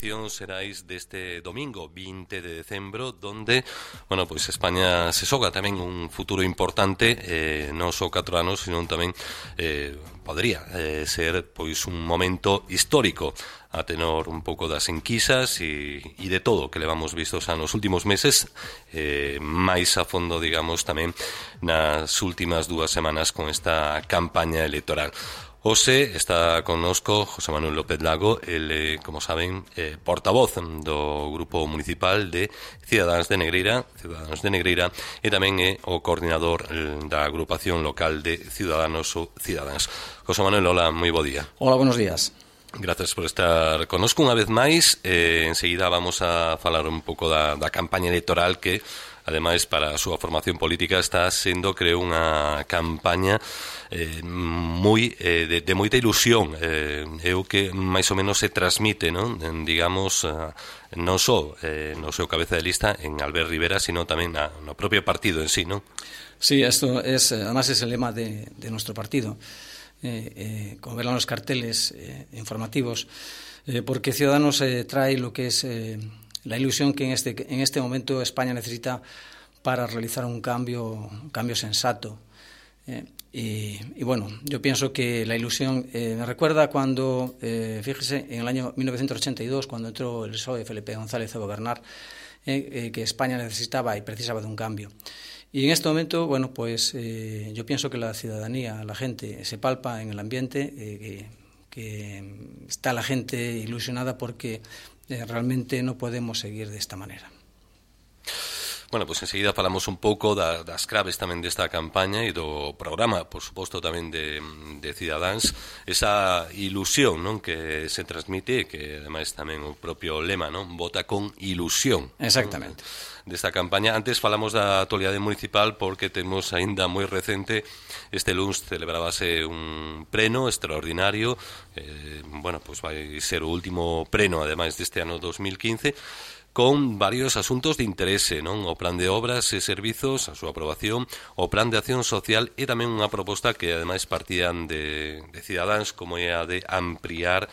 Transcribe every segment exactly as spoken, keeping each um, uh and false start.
Seráis deste domingo vinte de decembro, donde, bueno, pois España se xoga tamén un futuro importante, eh, non só catro anos, sino tamén eh, podría eh, ser pois un momento histórico a tenor un pouco das enquisas e, e de todo que levamos vistos a nos últimos meses, eh, máis a fondo, digamos, tamén nas últimas dúas semanas con esta campaña electoral. Hoxe está connosco José Manuel López Lago, el, como saben, eh, portavoz do Grupo Municipal de Cidadáns de Negreira, Ciudadanos de Negreira, e tamén é o coordinador da agrupación local de Ciudadanos ou Cidadáns. José Manuel, hola, moi bo día. Hola, buenos días. Gracias por estar connosco unha vez máis. Eh, enseguida vamos a falar un pouco da, da campaña electoral que, ademais, para a súa formación política está sendo, creo, unha campaña eh, moi eh, de, de moita ilusión. Eh, é o que máis ou menos se transmite, non? En, digamos, uh, non só eh, no seu cabeza de lista en Albert Rivera, sino tamén na, no propio partido en sí, non? Sí, esto es, además es el lema de, de nuestro partido. Eh, eh, como verán los carteles eh, informativos, eh, porque Ciudadanos eh, trae lo que es eh, la ilusión que en este, en este momento España necesita para realizar un cambio, un cambio sensato. Eh, y, y bueno, yo pienso que la ilusión eh, me recuerda cuando, eh, fíjese, en el año mil novecientos ochenta y dos, cuando entró el P S O E de Felipe González a gobernar, eh, eh, que España necesitaba y precisaba de un cambio. Y en este momento, bueno, pues eh, yo pienso que la ciudadanía, la gente, se palpa en el ambiente, eh, que, que está la gente ilusionada porque eh, realmente no podemos seguir de esta manera. Bueno, pois pues enseguida falamos un pouco da, das claves tamén desta campaña e do programa, por suposto, tamén de, de Cidadáns, esa ilusión, non, que se transmite, que ademais tamén o propio lema, non, vota con ilusión. Exactamente. Non, desta campaña. Antes falamos da actualidade municipal porque temos aínda moi recente, este luns celebrábase un pleno extraordinario, eh, bueno, pois pues vai ser o último pleno, ademais, deste ano dos mil quince, con varios asuntos de interese, non? O plan de obras e servizos, a súa aprobación, o plan de acción social e tamén unha proposta que ademais partían de, de Cidadáns, como é a de ampliar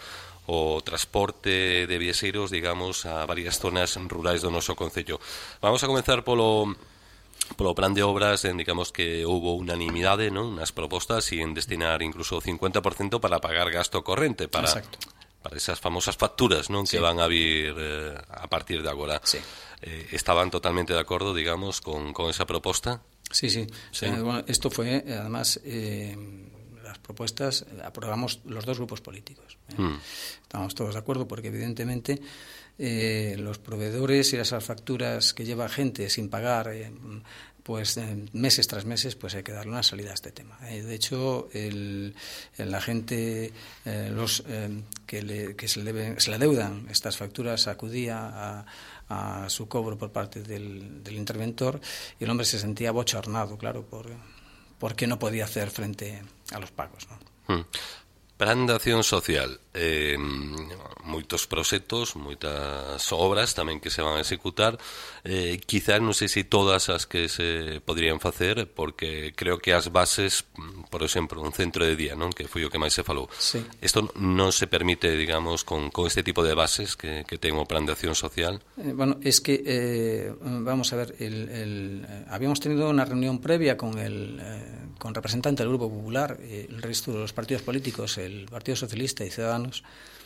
o transporte de viaxeiros, digamos, a varias zonas rurais do noso concello. Vamos a comenzar polo polo plan de obras, en, digamos que houve unanimidade, non, nas propostas e en destinar incluso o cincuenta por cento para pagar gasto corrente, para Exacto. para esas famosas facturas, non, que Sí. van a vir eh, a partir de agora. Sí. Eh, estaban totalmente de acordo, digamos, con, con esa proposta? Sí, sí. Sí. Eh, bueno, esto fue, eh, además, eh, las propuestas aprobamos los dos grupos políticos. ¿eh? Mm. Estamos todos de acuerdo porque, evidentemente, eh, los proveedores y esas facturas que lleva gente sin pagar, eh, pues eh, meses tras meses, pues hay que darle una salida a este tema. Eh, de hecho, el, el, la gente, eh, los eh, que, le, que se, le deben, se le adeudan estas facturas, acudía a, a su cobro por parte del, del interventor y el hombre se sentía bochornado, claro, por, porque no podía hacer frente a los pagos, ¿no? Mm. Plan de acción social, eh, moitos proxectos, moitas obras tamén que se van a executar, eh, quizás non sei se todas as que se poderían facer, porque creo que as bases, por exemplo, un centro de día, non, que foi o que máis se falou. Sí. Isto non se permite, digamos, con, con este tipo de bases que, que ten o plan de acción social. Eh, bueno, es que, eh, vamos a ver, el, el, eh, habíamos tenido una reunión previa con el eh, con representante del Grupo Popular, eh, el resto de los partidos políticos, el Partido Socialista y Ciudadanos,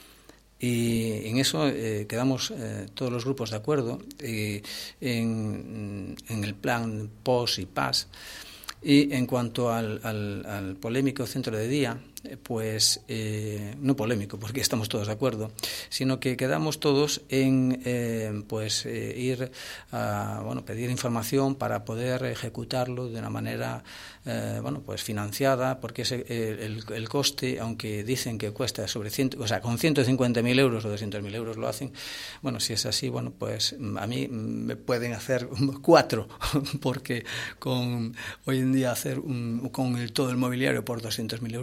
y en eso eh, quedamos eh, todos los grupos de acuerdo eh, en, en el plan P O S y P A S. Y en cuanto al, al, al polémico centro de día, pues eh, no polémico porque estamos todos de acuerdo, sino que quedamos todos en eh, pues eh, ir a bueno pedir información para poder ejecutarlo de una manera eh, bueno pues financiada, porque ese, el, el coste, aunque dicen que cuesta sobre cien, o sea con ciento cincuenta mil euros o doscientos mil euros lo hacen, bueno, si es así, bueno, pues a mí me pueden hacer cuatro, porque con hoy en día hacer un, con el, todo el mobiliario por doscientos mil euros me parece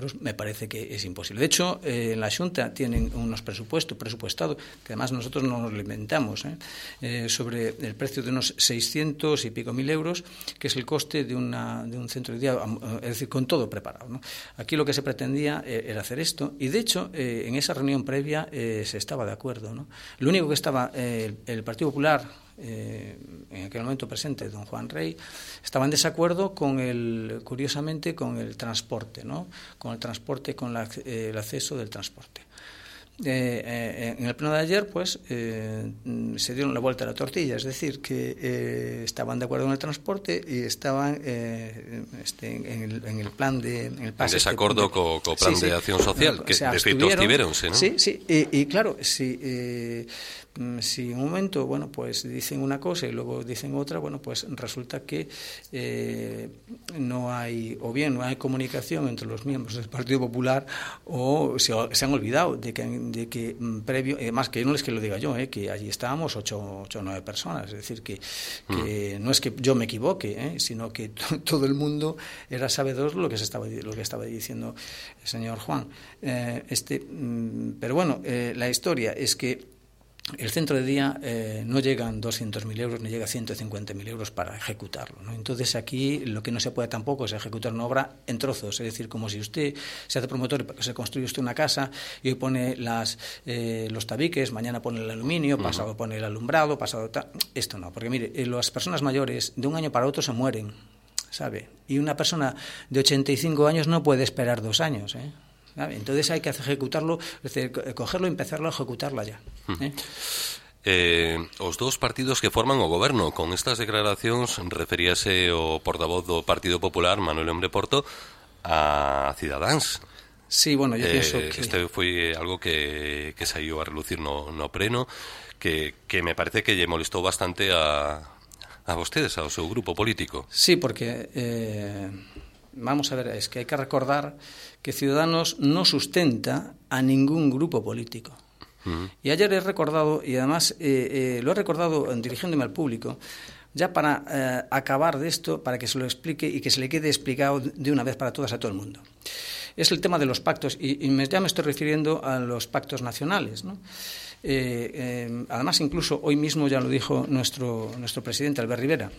parece que es imposible. De hecho, eh, en la Xunta tienen unos presupuestos, presupuestados, que además nosotros no nos lo inventamos, ¿eh? Eh, sobre el precio de unos seiscientos y pico mil euros, que es el coste de, una, de un centro de día, es decir, con todo preparado, ¿no? Aquí lo que se pretendía eh, era hacer esto, y de hecho, eh, en esa reunión previa eh, se estaba de acuerdo, ¿no? Lo único que estaba eh, el, el Partido Popular, Eh, en aquel momento presente, don Juan Rey, estaba en desacuerdo con el, curiosamente, con el transporte, ¿no? Con el transporte, con la, eh, el acceso del transporte. Eh, eh, en el pleno de ayer, pues, eh, se dieron la vuelta a la tortilla, es decir, que eh, estaban de acuerdo en el transporte y estaban eh, este, en, el, en el plan de... En, el pase en desacuerdo de, co, co plan sí, de sí, acción social, que de feito estiveronse, ¿no? Sí, sí, y, y claro, si... Eh, si en un momento, bueno, pues dicen una cosa y luego dicen otra, bueno, pues resulta que eh, no hay, o bien no hay comunicación entre los miembros del Partido Popular, o se, se han olvidado de que, de que previo, además que no es que lo diga yo, eh, que allí estábamos ocho o nueve personas, es decir, que, que mm. no es que yo me equivoque, eh, sino que t- todo el mundo era sabedor de lo que se estaba, lo que estaba diciendo el señor Juan. Eh, este, pero bueno, eh, la historia es que el centro de día eh, no llegan doscientos mil euros, ni llega a ciento cincuenta mil euros para ejecutarlo, ¿no? Entonces aquí lo que no se puede tampoco es ejecutar una obra en trozos, es decir, como si usted se hace promotor, se construye usted una casa y hoy pone las, eh, los tabiques, mañana pone el aluminio, uh-huh. pasado pone el alumbrado, pasado ta... esto no, porque mire, las personas mayores de un año para otro se mueren, ¿sabe? Y una persona de ochenta y cinco años no puede esperar dos años, ¿eh? Entonces hay que ejecutarlo, es decir, cogerlo y empezarlo a ejecutarlo ya. ¿eh? Eh, os dous partidos que forman o goberno. Con estas declaracións referíase o portavoz do Partido Popular, Manuel Hombre Porto, a Cidadáns. Sí, bueno, yo eh, pienso que... Este foi algo que, que saiu a relucir no, no pleno, que, que me parece que lle molestou bastante a, a vostedes, ao seu grupo político. Sí, porque... Eh... Vamos a ver, es que hay que recordar que Ciudadanos no sustenta a ningún grupo político. Uh-huh. Y ayer he recordado, y además eh, eh, lo he recordado dirigiéndome al público, ya para eh, acabar de esto, para que se lo explique y que se le quede explicado de una vez para todas a todo el mundo. Es el tema de los pactos, y, y me, ya me estoy refiriendo a los pactos nacionales, ¿no? Eh, eh, además, incluso hoy mismo ya lo dijo nuestro, nuestro presidente, Albert Rivera.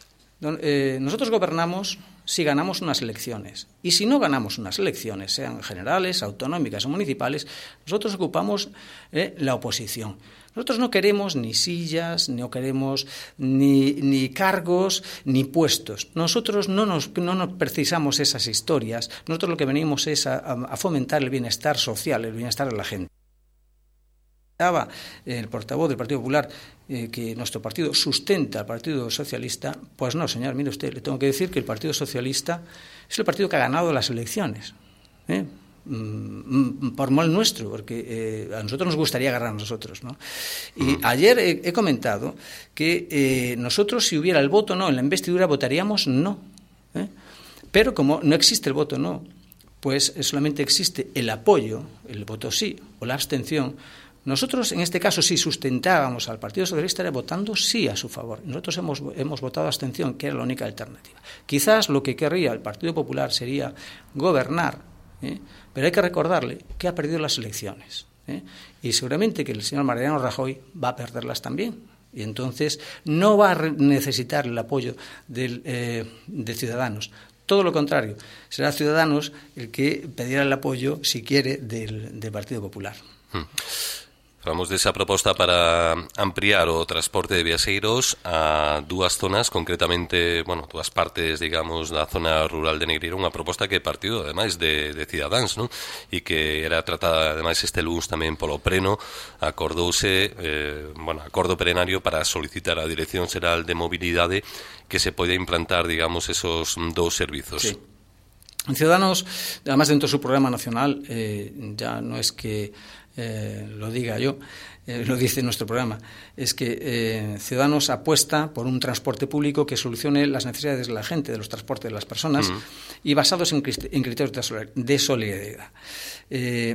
Eh, nosotros gobernamos si ganamos unas elecciones, y si no ganamos unas elecciones, sean generales, autonómicas o municipales, nosotros ocupamos eh, la oposición. Nosotros no queremos ni sillas, no queremos ni, ni cargos, ni puestos. Nosotros no nos, no nos precisamos esas historias. Nosotros lo que venimos es a, a fomentar el bienestar social, el bienestar de la gente. El portavoz del Partido Popular eh, que nuestro partido sustenta al Partido Socialista, pues no, señor, mire usted, le tengo que decir que el Partido Socialista es el partido que ha ganado las elecciones, ¿eh? mm, por mal nuestro, porque eh, a nosotros nos gustaría ganar a nosotros, ¿no? Y ayer he, he comentado que eh, nosotros, si hubiera el voto no en la investidura, votaríamos no, ¿eh? Pero como no existe el voto no, pues solamente existe el apoyo, el voto sí o la abstención. Nosotros, en este caso, si sustentábamos al Partido Socialista, era votando sí a su favor. Nosotros hemos, hemos votado abstención, que era la única alternativa. Quizás lo que querría el Partido Popular sería gobernar, ¿eh? Pero hay que recordarle que ha perdido las elecciones, ¿eh? Y seguramente que el señor Mariano Rajoy va a perderlas también. Y entonces no va a necesitar el apoyo del, eh, de Ciudadanos. Todo lo contrario, será Ciudadanos el que pedirá el apoyo, si quiere, del, del Partido Popular. Hmm. Falamos desa proposta para ampliar o transporte de viaxeiros a dúas zonas, concretamente, bueno, dúas partes, digamos, da zona rural de Negreira, unha proposta que partido, ademais, de, de Cidadáns, non? E que era tratada, ademais, este luns tamén polo Pleno, acordouse, eh, bueno, acordo plenario para solicitar á Dirección Xeral de Mobilidade que se poida implantar, digamos, esos dous servizos. Sí. Ciudadanos, además dentro de su programa nacional, eh, ya no es que Eh, lo diga yo, eh, lo dice nuestro programa, es que eh, Ciudadanos apuesta por un transporte público que solucione las necesidades de la gente, de los transportes de las personas, uh-huh. y basados en, en criterios de solidaridad. Eh,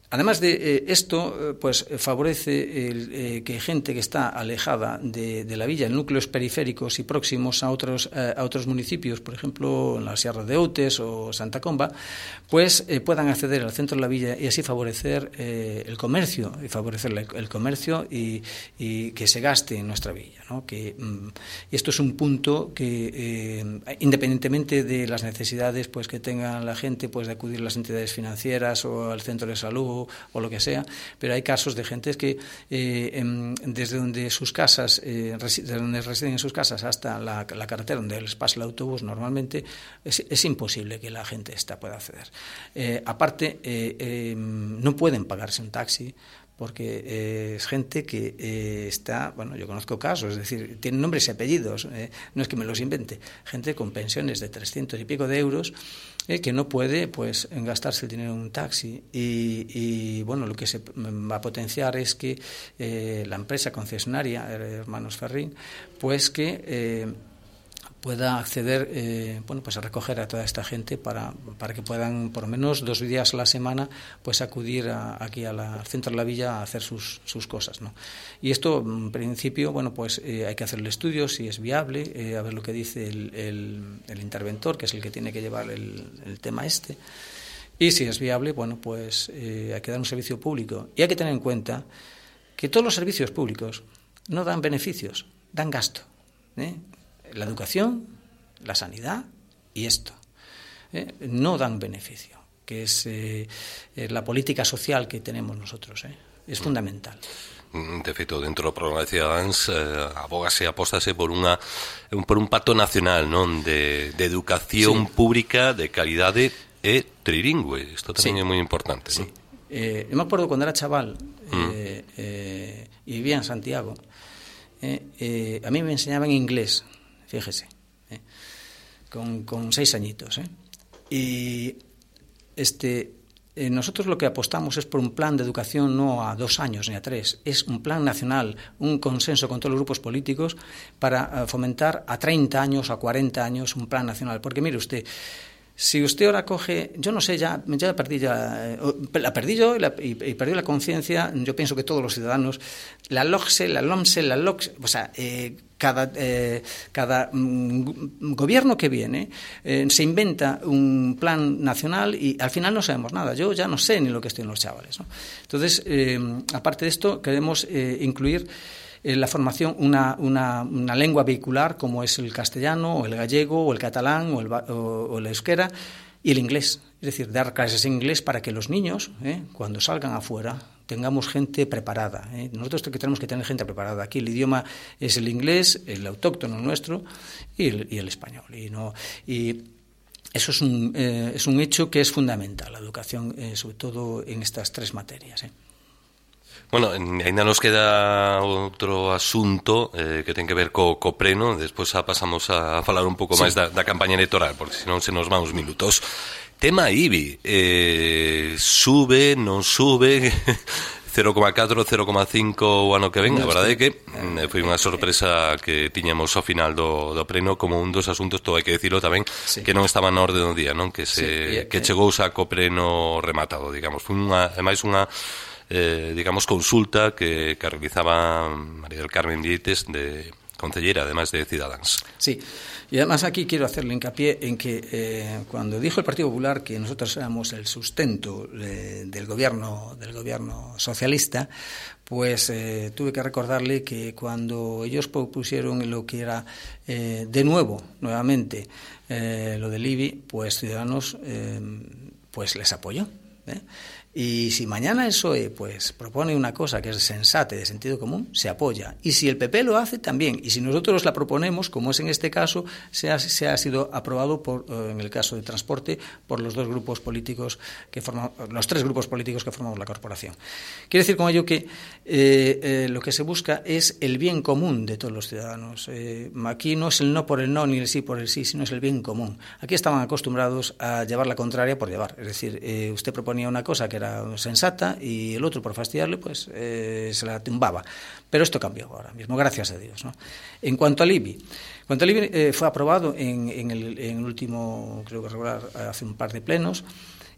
Además de eh, esto, eh, pues favorece el, eh, que gente que está alejada de, de la villa, en núcleos periféricos y próximos a otros, eh, a otros municipios, por ejemplo, en la Sierra de Outes o Santa Comba, pues eh, puedan acceder al centro de la villa y así favorecer eh, el comercio, y favorecer el, el comercio y, y que se gaste en nuestra villa, ¿no? Que mm, esto es un punto que, eh, independientemente de las necesidades pues que tenga la gente, pues de acudir a las entidades financieras o al centro de salud o lo que sea, pero hay casos de gentes que eh, en, desde donde sus casas, eh, desde donde residen en sus casas hasta la, la carretera donde les pasa el autobús normalmente, es, es imposible que la gente esta pueda acceder. Eh, aparte, eh, eh, no pueden pagarse un taxi porque eh, es gente que eh, está, bueno, yo conozco casos, es decir, tienen nombres y apellidos, eh, no es que me los invente, gente con pensiones de trescientos y pico de euros eh, que no puede pues gastarse el dinero en un taxi y, y bueno, lo que se va a potenciar es que eh, la empresa concesionaria, Hermanos Ferrín, pues que eh, pueda acceder, eh, bueno, pues a recoger a toda esta gente para, para que puedan por lo menos dos días a la semana pues acudir a, aquí a la, al centro de la villa a hacer sus, sus cosas, ¿no? Y esto, en principio, bueno, pues eh, hay que hacer el estudio si es viable, eh, a ver lo que dice el, el, el interventor, que es el que tiene que llevar el, el tema este, y si es viable, bueno, pues eh, hay que dar un servicio público. Y hay que tener en cuenta que todos los servicios públicos no dan beneficios, dan gasto, ¿eh? La educación, la sanidad y esto ¿eh? no dan beneficio, que es eh, la política social que tenemos nosotros, ¿eh? Es fundamental. De feito, dentro do programa de Cidadáns eh, abógase e apóstase por unha por un pacto nacional, non, de, de educación sí. pública de calidade e trilingüe. Isto tamén sí. é moi importante, sí. ¿no? Eh, eu me acordo cando era chaval mm. eh, eh, e vivía en Santiago, eh, eh, a mí me enseñaban inglés. Fíjese, ¿eh? con, con seis añitos. ¿eh? Y este, eh, nosotros lo que apostamos es por un plan de educación no a dos años ni a tres, es un plan nacional, un consenso con todos los grupos políticos para uh, fomentar a treinta años, a cuarenta años un plan nacional. Porque mire usted, si usted ahora coge, yo no sé, ya, ya perdí ya, eh, la perdí yo y, la, y, y perdí la conciencia, yo pienso que todos los ciudadanos, la LOGSE, la LOMSE, la LOCSE, o sea, eh, cada, eh, cada mm, gobierno que viene eh, se inventa un plan nacional y al final no sabemos nada. Yo ya no sé ni lo que estoy en los chavales, ¿no? Entonces, eh, aparte de esto, queremos eh, incluir en la formación una, una, una lengua vehicular como es el castellano o el gallego o el catalán o el, o, o el euskera y el inglés, es decir, dar clases en inglés para que los niños eh, cuando salgan afuera tengamos gente preparada, eh. Nosotros tenemos que tener gente preparada. Aquí el idioma es el inglés, el autóctono nuestro y el, y el español y no y eso es un, eh, es un hecho que es fundamental, la educación, eh, sobre todo en estas tres materias, eh. Bueno, ainda nos queda outro asunto eh, que ten que ver co, co pleno. Despois a pasamos a falar un pouco sí. máis da, da campaña electoral, porque senón se nos van os minutos. Tema I B I, eh, sube, non sube, cero coma catro, cero coma cinco o ano que ven. A verdade é que eh, foi unha sorpresa que tiñamos ao final do, do pleno como un dos asuntos, todo hai que dicilo tamén, sí. que non estaba na orde do día, non? Que, se, sí, que chegou xa co pleno rematado, digamos. Foi unha, ademais unha Eh, digamos, consulta que, que realizaba María del Carmen Vieites, de concellera, además de Cidadáns. Sí, y además aquí quiero hacerle hincapié en que eh, cuando dijo el Partido Popular que nosotros éramos el sustento eh, del gobierno del gobierno socialista, pues eh, tuve que recordarle que cuando ellos propusieron lo que era eh, de nuevo, nuevamente, eh, lo del I B I, pues Ciudadanos eh, pues les apoyó, ¿eh? Y si mañana el P S O E pues propone una cosa que es sensata y de sentido común, se apoya. Y si el P P lo hace, también. Y si nosotros la proponemos, como es en este caso, se ha, se ha sido aprobado, por, en el caso de transporte, por los dos grupos políticos que forman, los tres grupos políticos que formamos la corporación. Quiere decir con ello que eh, eh, lo que se busca es el bien común de todos los ciudadanos. Eh, aquí no es el no por el no ni el sí por el sí, sino es el bien común. Aquí estaban acostumbrados a llevar la contraria por llevar. Es decir, eh, usted proponía una cosa que era sensata y el otro, por fastidiarle, pues eh, se la tumbaba. Pero esto cambió ahora mismo, gracias a Dios, ¿no? En cuanto al I B I, en cuanto al I B I eh, fue aprobado en, en, el, en el último, creo que regular, hace un par de plenos,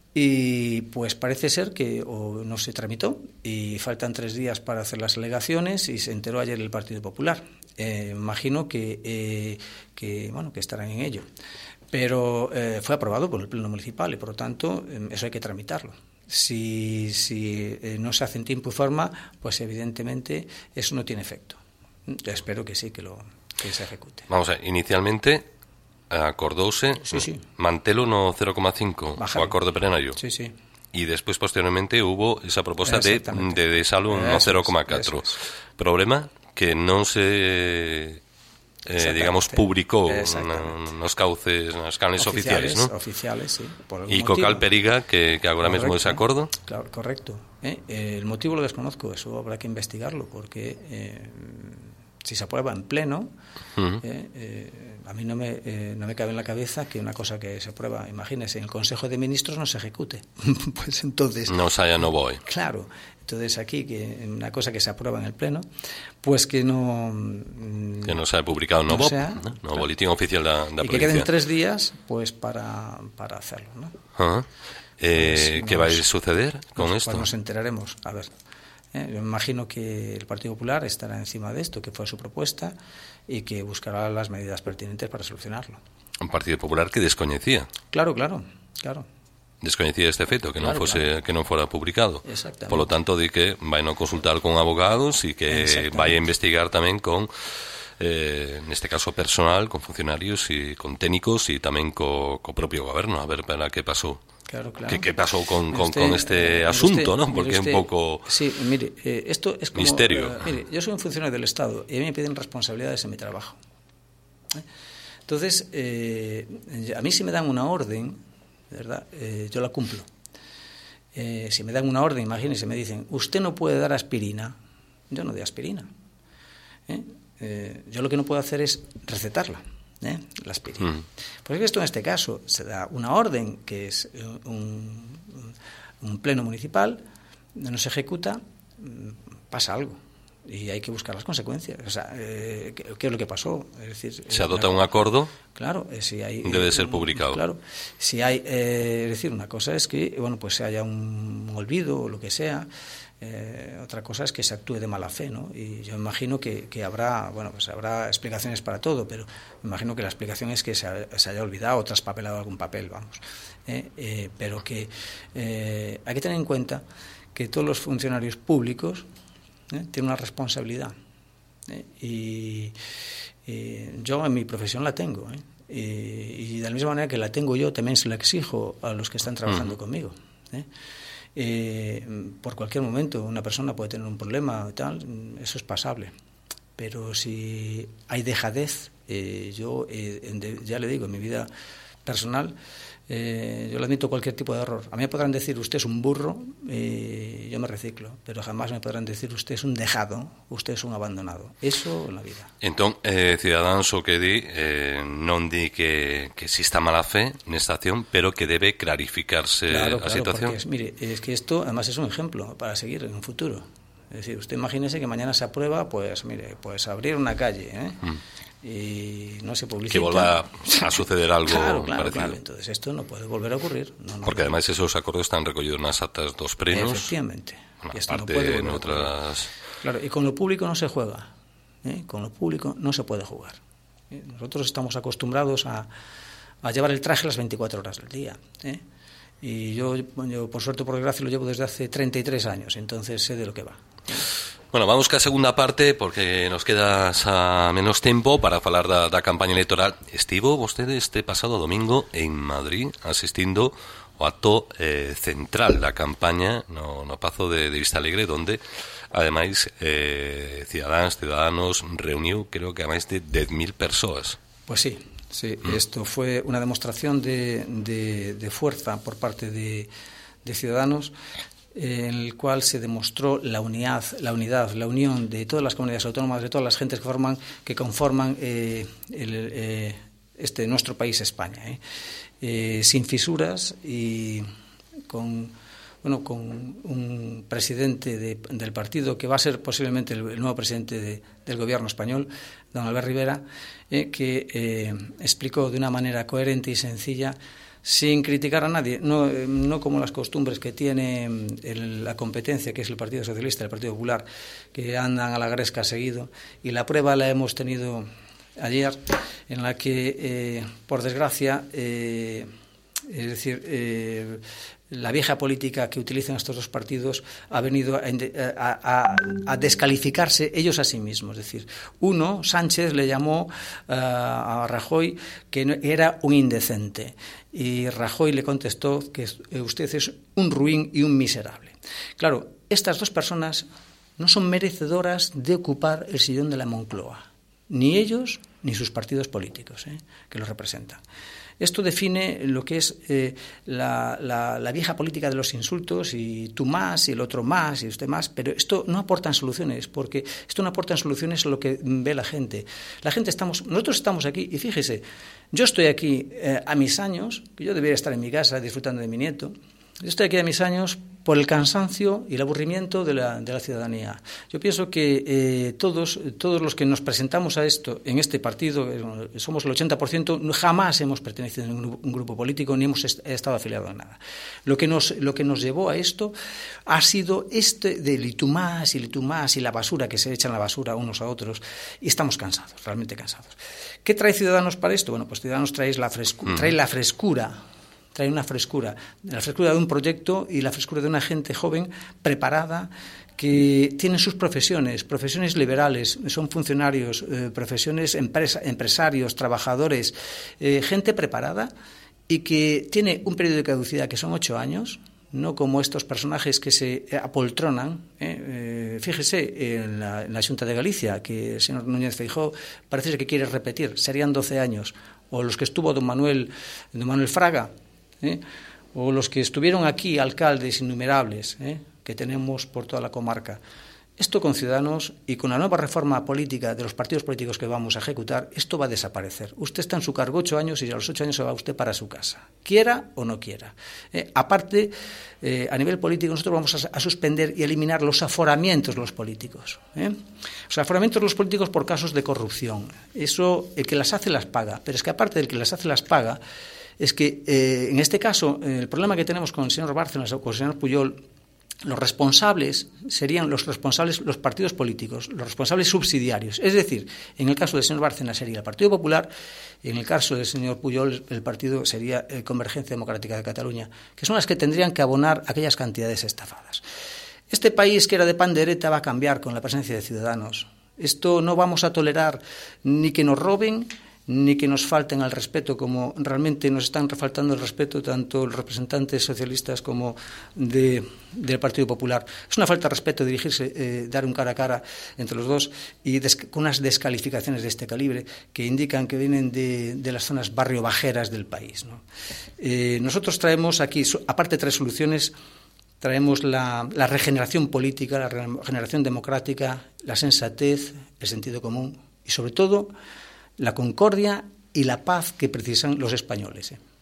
Y pues parece ser que o no se tramitó y faltan tres días para hacer las alegaciones y se enteró ayer el Partido Popular. Eh, imagino que, eh, que, bueno, que estarán en ello. Pero eh, fue aprobado por el Pleno Municipal y, por lo tanto, eh, eso hay que tramitarlo. Si, si eh, no se hace en tiempo y forma, pues evidentemente eso no tiene efecto. Yo espero que sí, que, lo, que se ejecute. Vamos a ver, inicialmente acordouse sí, sí. mantelo no cero coma cinco o acordo plenario. Sí, sí. Y después, posteriormente, hubo esa propuesta de, de desalo no cero coma cuatro. Problema que non se, eh, digamos, publicou nos cauces, nas canles oficiales, ¿no? Oficiales, sí. E co cal periga que, que agora mesmo ese acordo? Claro, correcto. ¿Eh? El motivo lo desconozco, eso habrá que investigarlo, porque eh, si se aprueba en pleno, uh-huh. eh, eh, a mí no me, eh, no me cabe en la cabeza que una cosa que se aprueba, imagínese, en el Consejo de Ministros no se ejecute. Pues entonces... No saya, no voy. Claro. Entonces aquí, que una cosa que se aprueba en el pleno, pues que no... Que no se ha publicado no, no, sea, ¿no? no claro. Boletín oficial da, da y provincia. Que queden tres días, pues, para, para hacerlo, ¿no? Uh-huh. eh, pues, ¿Qué nos, va a suceder con nos, esto? Pues nos enteraremos. A ver... Eh, yo imagino que el Partido Popular estará encima de esto, que fue su propuesta, y que buscará las medidas pertinentes para solucionarlo. Un Partido Popular que desconocía. Claro, claro, claro. Desconocía este feito, que claro, non fose claro. que non fora publicado. Exactamente. Por lo tanto, di que vai no consultar con abogados e que vai a investigar tamén con eh, neste caso personal, con funcionarios e con técnicos e tamén co, co propio goberno, a ver para que pasou. Claro, claro. ¿Qué, qué pasó con, con, usted, con este asunto, usted, no? Porque es un poco sí, mire, eh, esto es como, misterio. Uh, mire, yo soy un funcionario del Estado y a mí me piden responsabilidades en mi trabajo. ¿Eh? Entonces, eh, a mí si me dan una orden, ¿verdad? Eh, yo la cumplo. Eh, si me dan una orden, imagínense, me dicen, usted no puede dar aspirina, yo no doy aspirina. ¿Eh? Eh, yo lo que no puedo hacer es recetarla. ¿Eh? La aspirina. Mm. Pues es que esto en este caso se da una orden que es un, un pleno municipal, no se ejecuta, pasa algo y hay que buscar las consecuencias. O sea, eh, ¿qué, ¿qué es lo que pasó? Es decir, se adopta un acuerdo. Claro, eh, si hay debe eh, ser publicado. Claro, si hay, eh, es decir, una cosa es que bueno, pues se haya un olvido o lo que sea. Eh, otra cosa es que se actúe de mala fe, ¿no? Y yo imagino que, que habrá, bueno, pues habrá explicaciones para todo, pero me imagino que la explicación es que se, ha, se haya olvidado o traspapelado algún papel, vamos. Eh, eh, pero que eh, hay que tener en cuenta que todos los funcionarios públicos eh, tienen una responsabilidad. Eh, y, y yo en mi profesión la tengo, ¿eh? Y, y de la misma manera que la tengo yo, también se la exijo a los que están trabajando uh-huh. conmigo, ¿eh? Eh, por cualquier momento una persona puede tener un problema y tal, eso es pasable, pero si hay dejadez, eh, yo eh, de, ya le digo, en mi vida personal eh, yo le admito cualquier tipo de error. A mí me podrán decir usted es un burro, eh, yo me reciclo, pero jamás me podrán decir usted es un dejado, usted es un abandonado. Eso en la vida. Entón, eh, Ciudadanos o que di eh, non di que, que exista mala fe nesta acción, pero que debe clarificarse claro, a claro, situación. Es, mire, es que esto además es un ejemplo para seguir en un futuro. Es decir, usted imagínese que mañana se aprueba, pues mire, pues abrir una calle, ¿eh? Mm. Y no se publicita. Que vuelva a suceder algo claro, claro, parecido. Claro. Entonces esto no puede volver a ocurrir. No, no, Porque no. además esos acordos están recogidos nas actas dos plenos. Efectivamente. Una y esto parte no puede en otras. Claro, y con lo público no se juega. ¿eh? Con lo público no se puede jugar. ¿eh? Nosotros estamos acostumbrados a, a llevar el traje las veinticuatro horas del día. ¿eh? Y yo, yo, por suerte o por desgracia, lo llevo desde hace treinta y tres años, entonces sé de lo que va. ¿eh? Bueno, vamos ca segunda parte porque nos queda xa menos tempo para falar da, da campaña electoral. Estivo vostede este pasado domingo en Madrid asistindo ao acto eh, central da campaña no, no Pazo de, de Vistalegre, donde ademais eh, Ciudadanos, Ciudadanos reuniu creo que a máis de dez mil persoas. Pues sí, sí, mm. esto fue una demostración de, de, de fuerza por parte de, de Ciudadanos, en el cual se demostró la unidad, la unidad, la unión de todas las comunidades autónomas, de todas las gentes que forman, que conforman eh, el, eh, este nuestro país, España, ¿eh? Eh, sin fisuras y con bueno con un presidente de, del partido que va a ser posiblemente el, el nuevo presidente de, del gobierno español, don Albert Rivera, eh, que eh, explicó de una manera coherente y sencilla sin criticar a nadie, no, no como las costumbres que tiene el, la competencia, que es el Partido Socialista, el Partido Popular, que andan a la gresca seguido, y la prueba la hemos tenido ayer, en la que, eh, por desgracia, eh, es decir, eh, la vieja política que utilizan estos dos partidos ha venido a, a, a, a descalificarse ellos a sí mismos. Es decir, uno, Sánchez, le llamó uh, a Rajoy que era un indecente, y Rajoy le contestó que usted es un ruin y un miserable. Claro, estas dos personas no son merecedoras de ocupar el sillón de la Moncloa, ni ellos ni sus partidos políticos, ¿eh?, que los representan. Esto define lo que es eh, la, la, la vieja política de los insultos, y tú más, y el otro más, y usted más, pero esto no aporta soluciones, porque esto no aporta soluciones a lo que ve la gente. La gente estamos, nosotros estamos aquí, y fíjese, yo estoy aquí eh, a mis años, que yo debería estar en mi casa disfrutando de mi nieto. Yo estoy aquí a mis años por el cansancio y el aburrimiento de la, de la ciudadanía. Yo pienso que eh, todos, todos los que nos presentamos a esto, en este partido, eh, somos el ochenta por ciento, jamás hemos pertenecido a un grupo, un grupo político, ni hemos est- estado afiliados a nada. Lo que, nos, lo que nos llevó a esto ha sido este del y tú más, y tú más, y la basura que se echan la basura unos a otros, y estamos cansados, realmente cansados. ¿Qué trae Ciudadanos para esto? Bueno, pues Ciudadanos trae la, frescu- mm. trae la frescura, trae una frescura, la frescura de un proyecto y la frescura de una gente joven, preparada, que tiene sus profesiones, profesiones liberales, son funcionarios, eh, profesiones empresa, empresarios, trabajadores, eh, gente preparada y que tiene un periodo de caducidad que son ocho años, no como estos personajes que se apoltronan. ¿eh? Eh, fíjese en la, en la Xunta de Galicia, que el señor Núñez Feijóo parece que quiere repetir, serían doce años, o los que estuvo don Manuel, don Manuel Fraga, ¿Eh? o los que estuvieron aquí, alcaldes innumerables, ¿eh? que tenemos por toda la comarca. Esto con Ciudadanos y con la nueva reforma política de los partidos políticos que vamos a ejecutar, esto va a desaparecer. Usted está en su cargo ocho años y a los ocho años se va usted para su casa, quiera o no quiera. Eh, aparte, eh, a nivel político nosotros vamos a, a suspender y eliminar los aforamientos de los políticos. ¿eh? Los aforamientos de los políticos por casos de corrupción. Eso, el que las hace las paga, pero es que aparte del que las hace las paga, es que eh, en este caso eh, el problema que tenemos con el señor Bárcenas o con el señor Pujol, los responsables serían los responsables, los partidos políticos, los responsables subsidiarios. Es decir, en el caso del señor Bárcenas sería el Partido Popular, y en el caso del señor Pujol el partido sería eh, Convergencia Democrática de Cataluña, que son las que tendrían que abonar aquellas cantidades estafadas. Este país que era de pandereta va a cambiar con la presencia de Ciudadanos. Esto no vamos a tolerar ni que nos roben, ni que nos falten al respeto, como realmente nos están faltando el respeto tanto los representantes socialistas como de, del Partido Popular. Es una falta de respeto dirigirse, eh, dar un cara a cara entre los dos, y des, con unas descalificaciones de este calibre que indican que vienen de, de las zonas barrio bajeras del país, ¿no? Eh, nosotros traemos aquí, aparte de tres soluciones, traemos la, la regeneración política, la regeneración democrática, la sensatez, el sentido común y, sobre todo, la concordia y la paz que precisan los españoles. Eh.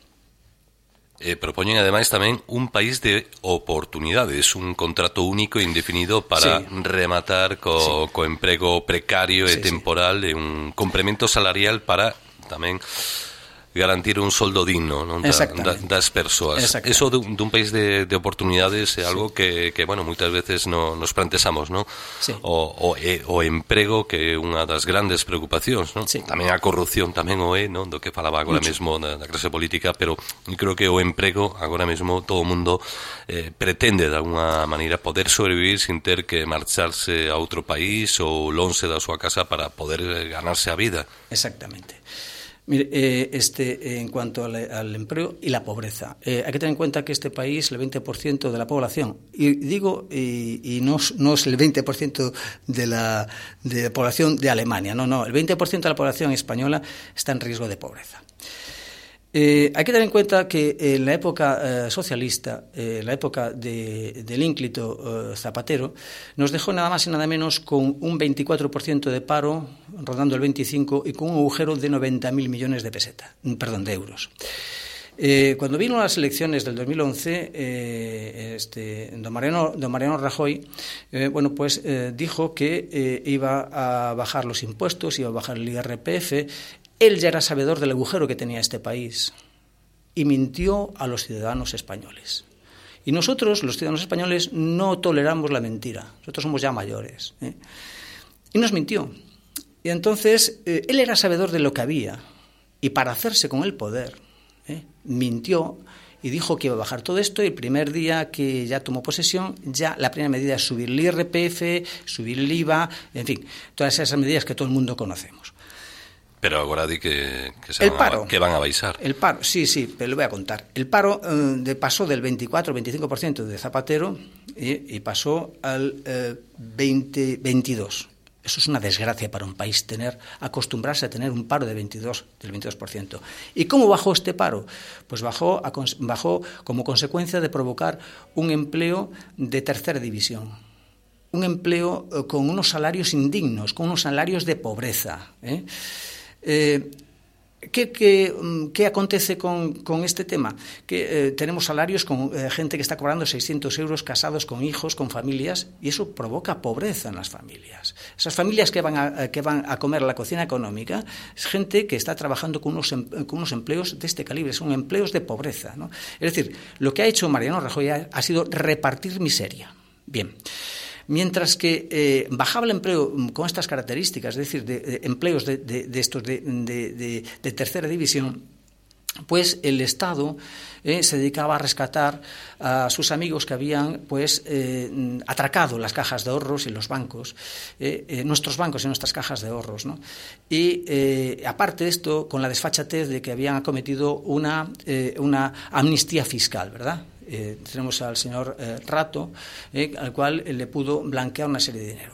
Eh, propoñen ademais tamén un país de oportunidades, un contrato único e indefinido para sí. rematar co, sí. co emprego precario sí, e temporal, sí. e un complemento salarial para tamén garantir un soldo digno, non, da, da, das persoas. Eso dun, dun país de, de oportunidades é algo sí. que, que, bueno, moitas veces no, nos plantexamos, non? Sí. O, o, e, o emprego, que é unha das grandes preocupacións, non? Sí. Tamén a corrupción tamén o é, non? Do que falaba agora Mucho. mesmo da, da clase política, pero creo que o emprego, agora mesmo, todo o mundo eh, pretende, de alguna maneira, poder sobrevivir sin ter que marcharse a outro país ou lonxe da súa casa para poder ganarse a vida. Exactamente. Mire, eh, este, eh, en cuanto al, al empleo y la pobreza, eh, hay que tener en cuenta que este país, el veinte por ciento de la población, y digo, y, y no, no es el veinte por ciento de la, de la población de Alemania, no, no, el veinte por ciento de la población española está en riesgo de pobreza. Eh, hay que tener en cuenta que en la época eh, socialista, en eh, la época de, del ínclito eh, Zapatero, nos dejó nada más y nada menos con un veinticuatro por ciento de paro, rondando el veinticinco por ciento, y con un agujero de noventa mil millones de pesetas, perdón, de euros. Eh, cuando vino las elecciones del dos mil once, eh, este, don, Mariano, don Mariano Rajoy eh, bueno, pues, eh, dijo que eh, iba a bajar los impuestos, iba a bajar el I R P F. Él ya era sabedor del agujero que tenía este país. y mintió a los ciudadanos españoles. Y nosotros, los ciudadanos españoles, no toleramos la mentira. Nosotros somos ya mayores, ¿eh? Y nos mintió. Y entonces, eh, él era sabedor de lo que había. Y para hacerse con el poder, ¿eh? mintió y dijo que iba a bajar todo esto. Y el primer día que ya tomó posesión, ya la primera medida es subir el I R P F, subir el I V A, en fin, todas esas medidas que todo el mundo conocemos. Pero ahora di que, que, se el van paro, a, que van a baixar. El paro, sí, sí, pero lo voy a contar. El paro eh, de, pasó del veinticuatro al veinticinco por ciento de Zapatero y, y pasó al eh, veinte, veintidós. Eso es una desgracia para un país, tener acostumbrarse a tener un paro de veintidós, del veintidós por ciento. ¿Y cómo bajó este paro? Pues bajó, a, bajó como consecuencia de provocar un empleo de tercera división. Un empleo eh, con unos salarios indignos, con unos salarios de pobreza, ¿eh? Eh, ¿qué, qué, ¿Qué acontece con, con este tema? Que eh, tenemos salarios con eh, gente que está cobrando seiscientos euros, casados con hijos, con familias, y eso provoca pobreza en las familias. Esas familias que van a, que van a comer la cocina económica es gente que está trabajando con unos, con unos empleos de este calibre, son empleos de pobreza, ¿no? Es decir, lo que ha hecho Mariano Rajoy ha, ha sido repartir miseria. Bien. Mientras que eh, bajaba el empleo con estas características, es decir, de, de empleos de, de, de estos de, de, de, de tercera división, pues el Estado eh, se dedicaba a rescatar a sus amigos que habían pues eh, atracado las cajas de ahorros y los bancos, eh, eh, nuestros bancos y nuestras cajas de ahorros, ¿no? Y eh, aparte de esto, con la desfachatez de que habían acometido una, eh, una amnistía fiscal, ¿verdad? Eh, tenemos al señor eh, Rato, eh, al cual eh, le pudo blanquear una serie de dinero.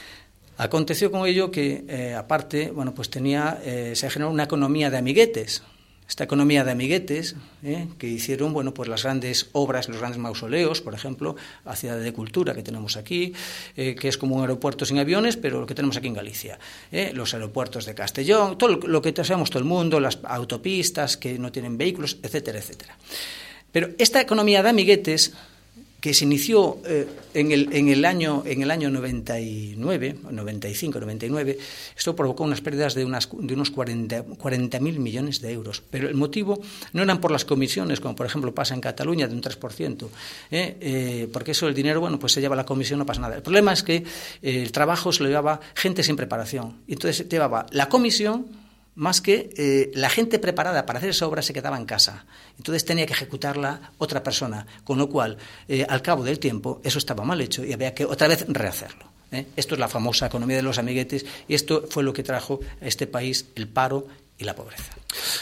Aconteció con ello que, eh, aparte, bueno, pues tenía, eh, se generó una economía de amiguetes. Esta economía de amiguetes eh, que hicieron, bueno, pues las grandes obras, los grandes mausoleos, por ejemplo, la Ciudad de Cultura que tenemos aquí, eh, que es como un aeropuerto sin aviones, pero lo que tenemos aquí en Galicia, eh, los aeropuertos de Castellón, todo lo que sabemos todo el mundo, las autopistas que no tienen vehículos, etcétera, etcétera. Pero esta economía de amiguetes, que se inició eh, en, el, en, el año, en el año noventa y nueve, noventa y cinco, noventa y nueve, esto provocó unas pérdidas de, unas, de unos cuarenta mil millones de euros. Pero el motivo no eran por las comisiones, como por ejemplo pasa en Cataluña, de un tres por ciento, eh, eh, porque eso el dinero, bueno, pues se lleva la comisión, no pasa nada. El problema es que eh, el trabajo se lo llevaba gente sin preparación. Entonces se llevaba la comisión, más que eh, la gente preparada para hacer esa obra se quedaba en casa. Entonces tenía que ejecutarla otra persona, con lo cual, eh, al cabo del tiempo, eso estaba mal hecho y había que otra vez rehacerlo. ¿eh? Esto es la famosa economía de los amiguetes y esto fue lo que trajo a este país el paro y la pobreza.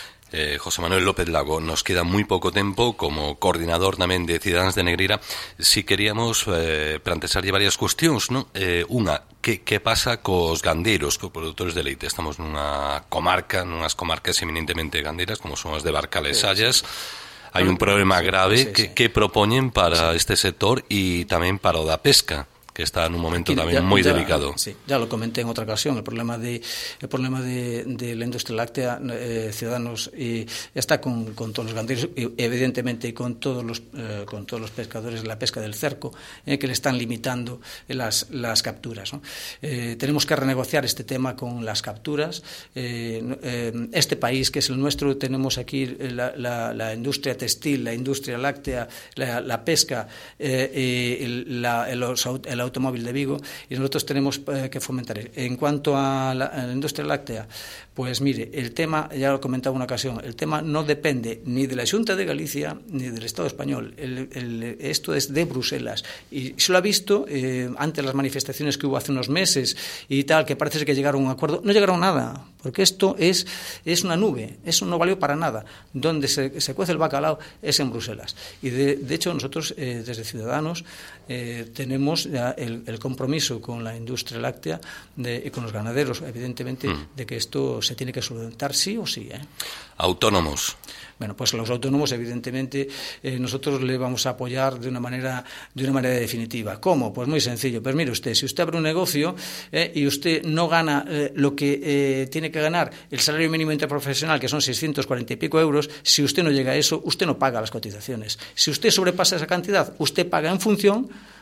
Eh, José Manuel López Lago, nos queda muy pouco tempo como coordinador tamén de Cidadáns de Negreira. Si queríamos eh, plantexar varias cuestións, non? Eh, unha, que, que pasa cos gandeiros, cos produtores de leite? Estamos nunha comarca, nunhas comarcas eminentemente gandeiras, como son as de Barcal e Sallas. Hai un problema grave. Sí, sí, sí. Que, que propoñen para sí. este sector e tamén para o da pesca, que está en un momento Aquí, también ya, muy ya, delicado. Sí, ya lo comenté en otra ocasión, el problema de el problema de, de la industria láctea, eh, Ciudadanos eh, está con, con todos los ganderos y evidentemente con todos los eh, con todos los pescadores de la pesca del cerco, eh, que le están limitando las, las capturas, ¿no? Eh, tenemos que renegociar este tema con las capturas. Eh, eh, este país, que es el nuestro, tenemos aquí la, la, la industria textil, la industria láctea, la, la pesca, eh, el, la, el, el automóvil de Vigo, y nosotros tenemos eh, que fomentar. En cuanto a la, a la industria láctea, pues mire, el tema, ya lo comentaba en una ocasión, el tema no depende ni de la Xunta de Galicia ni del Estado español. El, el, esto es de Bruselas. Y se lo ha visto eh, ante las manifestaciones que hubo hace unos meses y tal, que parece que llegaron a un acuerdo. No llegaron a nada, porque esto es, es una nube, eso no valió para nada. Donde se, se cuece el bacalao es en Bruselas. Y de, de hecho nosotros, eh, desde Ciudadanos, eh, tenemos ya el, el compromiso con la industria láctea de, y con los ganaderos, evidentemente, mm. de que esto se tiene que solventar sí o sí. ¿eh? Autónomos. Bueno, pues los autónomos, evidentemente, eh, nosotros le vamos a apoyar de una manera de una manera definitiva. ¿Cómo? Pues muy sencillo. Pues mire usted, si usted abre un negocio eh, y usted no gana eh, lo que eh, tiene que ganar el salario mínimo interprofesional, que son seiscientos cuarenta y pico euros, si usted no llega a eso, usted no paga las cotizaciones. Si usted sobrepasa esa cantidad, usted paga en función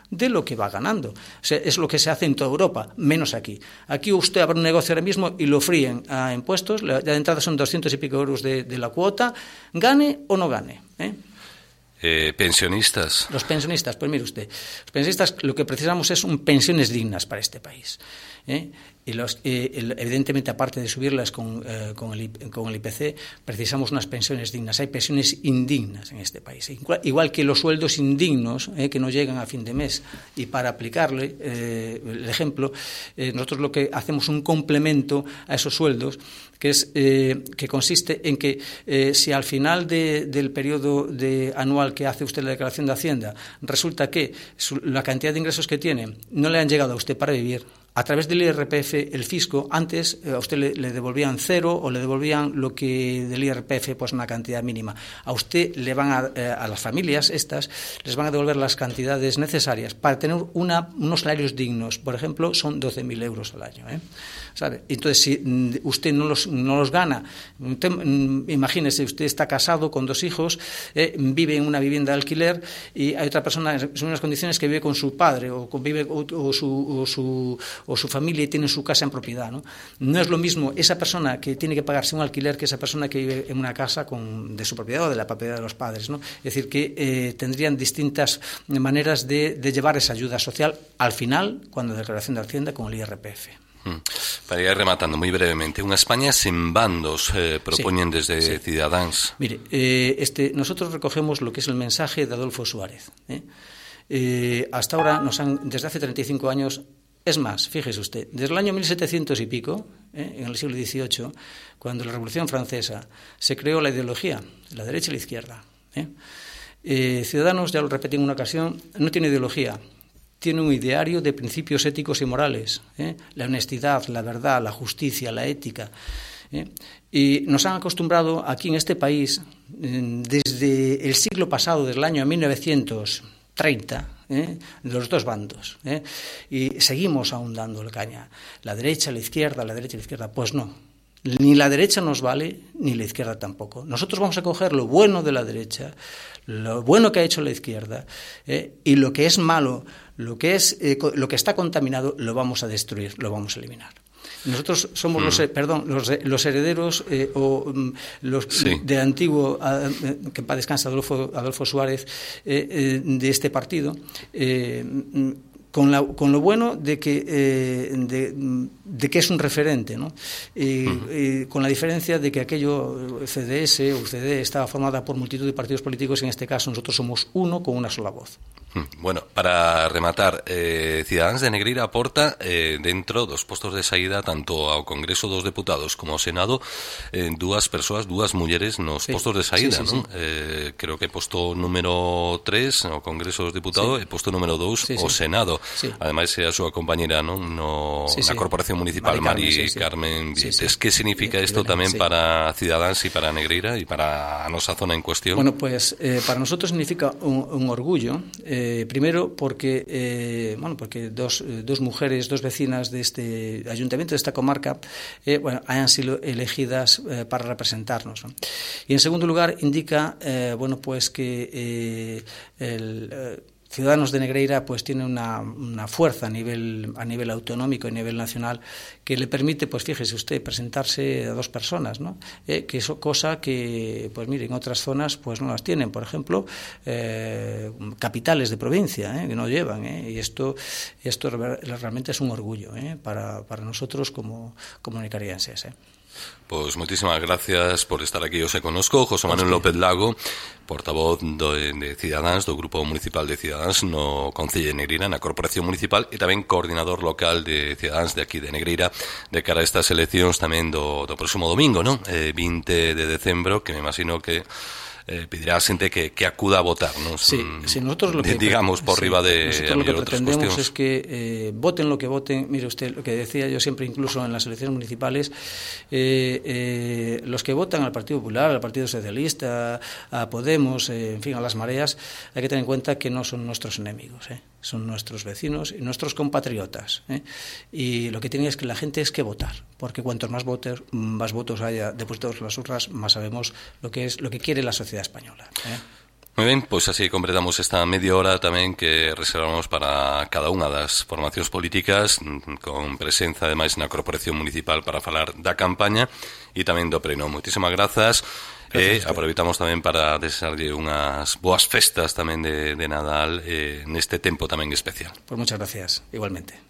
de lo que va ganando. O sea, es lo que se hace en toda Europa, menos aquí. Aquí usted abre un negocio ahora mismo y lo fríen a impuestos, ya de entrada son doscientos y pico euros de, de la cuota, gane o no gane, ¿eh? Eh, pensionistas. Los pensionistas, pues mire usted, los pensionistas lo que precisamos es un pensiones dignas para este país, ¿eh? Y los, eh, el, evidentemente, aparte de subirlas con, eh, con, el, con el I P C, precisamos unas pensiones dignas. Hay pensiones indignas en este país, igual, igual que los sueldos indignos, eh, que no llegan a fin de mes. Y para aplicarle eh, el ejemplo, eh, nosotros lo que hacemos un complemento a esos sueldos, que es eh, que consiste en que eh, si al final de, del periodo de anual que hace usted la declaración de Hacienda resulta que su, la cantidad de ingresos que tiene no le han llegado a usted para vivir, a través del I R P F, el fisco, antes a usted le, le devolvían cero o le devolvían lo que del I R P F, pues una cantidad mínima. A usted le van a, eh, a las familias estas, les van a devolver las cantidades necesarias para tener una, unos salarios dignos. Por ejemplo, son doce mil euros al año, ¿eh? ¿Sabe? Entonces, si usted no los, no los gana, usted, imagínese, usted está casado con dos hijos, eh, vive en una vivienda de alquiler y hay otra persona en unas condiciones que vive con su padre o vive o, o su... O su o su familia y tiene su casa en propiedad, ¿no? No es lo mismo esa persona que tiene que pagarse un alquiler que esa persona que vive en una casa con, de su propiedad o de la propiedad de los padres, ¿no? Es decir, que eh, tendrían distintas maneras de, de llevar esa ayuda social al final, cuando la declaración de Hacienda, con el I R P F. Para ir rematando muy brevemente, una España sin bandos eh, proponen sí, desde sí. Ciudadanos. Mire, eh, este, nosotros recogemos lo que es el mensaje de Adolfo Suárez, ¿eh? Eh, hasta ahora, nos han, desde hace treinta y cinco años, es más, fíjese usted, desde el año mil setecientos y pico, ¿eh? en el siglo dieciocho, cuando la Revolución Francesa se creó la ideología, la derecha y la izquierda. ¿eh? Eh, Ciudadanos, ya lo repetí en una ocasión, no tiene ideología, tiene un ideario de principios éticos y morales, ¿eh? la honestidad, la verdad, la justicia, la ética. ¿eh? Y nos han acostumbrado aquí en este país, eh, desde el siglo pasado, desde el año mil novecientos treinta, ¿eh? de los dos bandos, ¿eh? y seguimos aún dándole caña. La derecha, la izquierda, la derecha y la izquierda. Pues no, ni la derecha nos vale, ni la izquierda tampoco. Nosotros vamos a coger lo bueno de la derecha, lo bueno que ha hecho la izquierda, ¿eh? y lo que es malo, lo que, es, eh, lo que está contaminado, lo vamos a destruir, lo vamos a eliminar. Nosotros somos mm. los, perdón, los, los herederos eh, o um, los sí. de antiguo, uh, que para descansa Adolfo, Adolfo Suárez, eh, eh, de este partido, eh, con, la, con lo bueno de que, eh, de, de que es un referente, ¿no? Y, mm. y con la diferencia de que aquello, C D S o U C D, estaba formada por multitud de partidos políticos, en este caso nosotros somos uno con una sola voz. Bueno, para rematar, eh, Ciudadanos de Negreira aporta eh, dentro dos postos de saída tanto ao Congreso dos Deputados como ao Senado eh, dúas persoas, dúas mulleres nos sí. postos de saída, sí, sí, ¿no? Sí. Eh, creo que posto número tres ao Congreso dos Deputados sí. e posto número dos sí, ao sí. Senado. Sí. Ademais, é a súa compañera, ¿no? No, sí, na sí. Corporación Municipal, Mari Carmen, sí, sí. Carmen Vietes. Sí, sí. Que significa isto sí, tamén sí. para Ciudadanos e para Negreira e para a nosa zona en cuestión? Bueno, pues eh, para nosotros significa un, un orgullo. Eh, Eh, primero porque eh, bueno porque dos, dos mujeres, dos vecinas de este ayuntamiento, de esta comarca, eh, bueno, hayan sido elegidas eh, para representarnos, ¿no? Y en segundo lugar indica eh, bueno pues que eh, el eh, Ciudadanos de Negreira pues tiene una, una fuerza a nivel a nivel autonómico y a nivel nacional que le permite, pues fíjese usted, presentarse a dos personas, ¿no? Eh, que es cosa que, pues mire, en otras zonas pues no las tienen. Por ejemplo, eh, capitales de provincia, ¿eh? que no llevan, ¿eh? y esto esto realmente es un orgullo, ¿eh? para, para nosotros como, como nicarienses, ¿eh? Pois moitísimas gracias por estar aquí. Eu se conozco José Manuel López Lago, portavoz do, de Ciudadanos, do Grupo Municipal de Ciudadanos no Concello de Negreira, na Corporación Municipal, e tamén coordinador local de Ciudadanos de aquí de Negreira, de cara a estas eleccións tamén do, do próximo domingo, non? Eh, vinte de decembro, que me imagino que Eh, pedirá a xente que, que acuda a votar, ¿no? Sí, sí, nosotros lo que digamos por sí, riba de nosotros lo que pretendemos cuestiones. Es que eh, voten lo que voten. Mire usted, lo que decía yo siempre, incluso en las elecciones municipales, eh, eh, los que votan al Partido Popular, al Partido Socialista, a Podemos, eh, en fin, a las mareas, hay que tener en cuenta que no son nuestros enemigos, ¿eh? Son nuestros vecinos y nuestros compatriotas, ¿eh? Y lo que tiene es que la gente es que votar, porque cuantos más votos, más votos haya depositados en las urnas, más sabemos lo que es lo que quiere la sociedad española, ¿eh? Moi ben, pois así completamos esta media hora tamén que reservamos para cada unha das formacións políticas, con presenza ademais na Corporación Municipal para falar da campaña e tamén do pleno. Moitísimas grazas. E aproveitamos tamén para desearlle unhas boas festas tamén de, de Nadal eh, neste tempo tamén especial. Pues muchas gracias, igualmente.